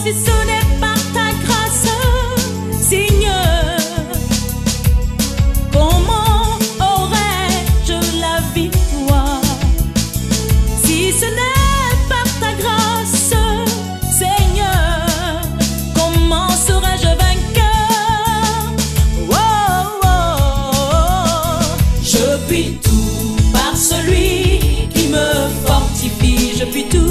si ce n'est par ta grâce, Seigneur, comment aurais-je la victoire? Si ce n'est par ta grâce, Seigneur, comment serais-je vainqueur? Oh, oh, oh. Je puis tout par celui qui me fortifie. Je puis tout.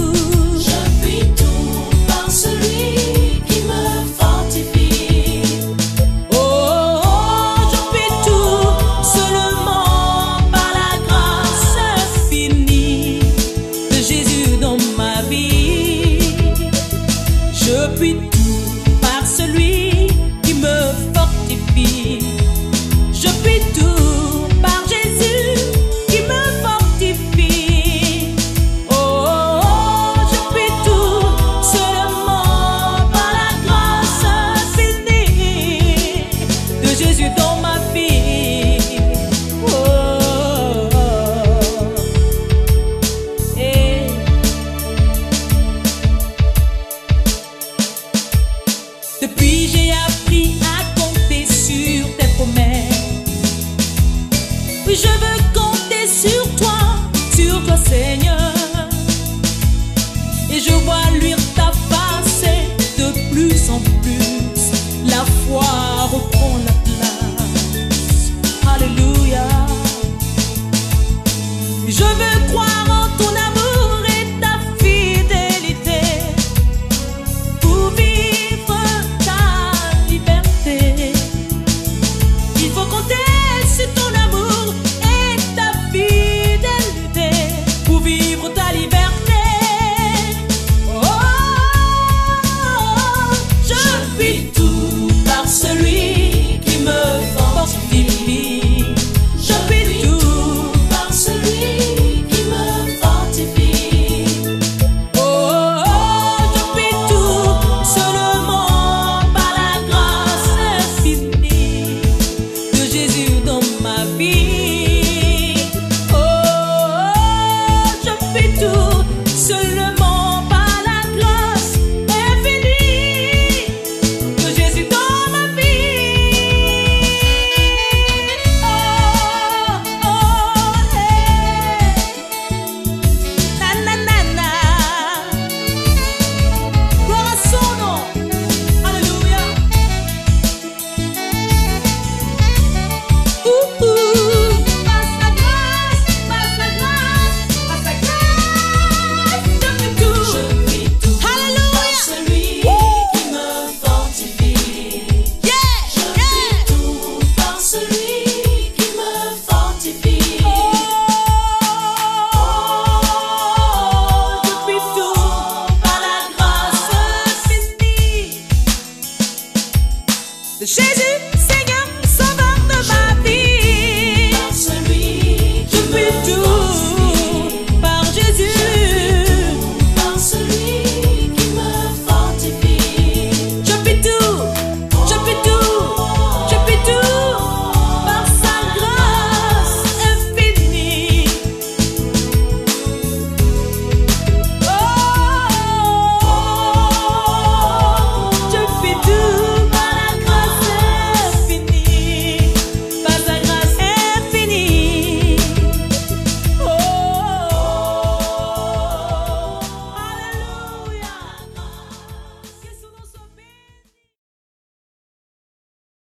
Je puis tout par celui qui me fortifie. Je puis tout par Jésus qui me fortifie. Oh, oh, oh, je puis tout seulement par la grâce finie de Jésus dans ma vie. Oh, oh, oh. Et depuis j'ai appris à compter sur tes promesses. Oui, je veux compter sur toi Seigneur. Et je vois luire ta face et de plus en plus la foi reprend la place. Alléluia. Je veux croire en ton amour et ta fidélité pour vivre ta liberté. Il faut compter sur ton amour et ta fidélité pour vivre ta liberté. Oh, je puis tout par celui qui me fortifie. Je puis tout par celui qui me fortifie. Oh, je puis tout seulement par la grâce finie de Jésus dans ma vie. Oh, je puis tout seulement par la grâce infinie de Jésus dans ma vie. Oh, oh, hey. Na, na, na, na. Gloire à son nom. Alléluia. Par sa grâce, par sa grâce, par sa grâce, je puis tout. Alléluia. Celui qui me fortifie. Yeah, je puis tout par celui qui me fortifie. Je puis tout par la grâce finie de Jésus.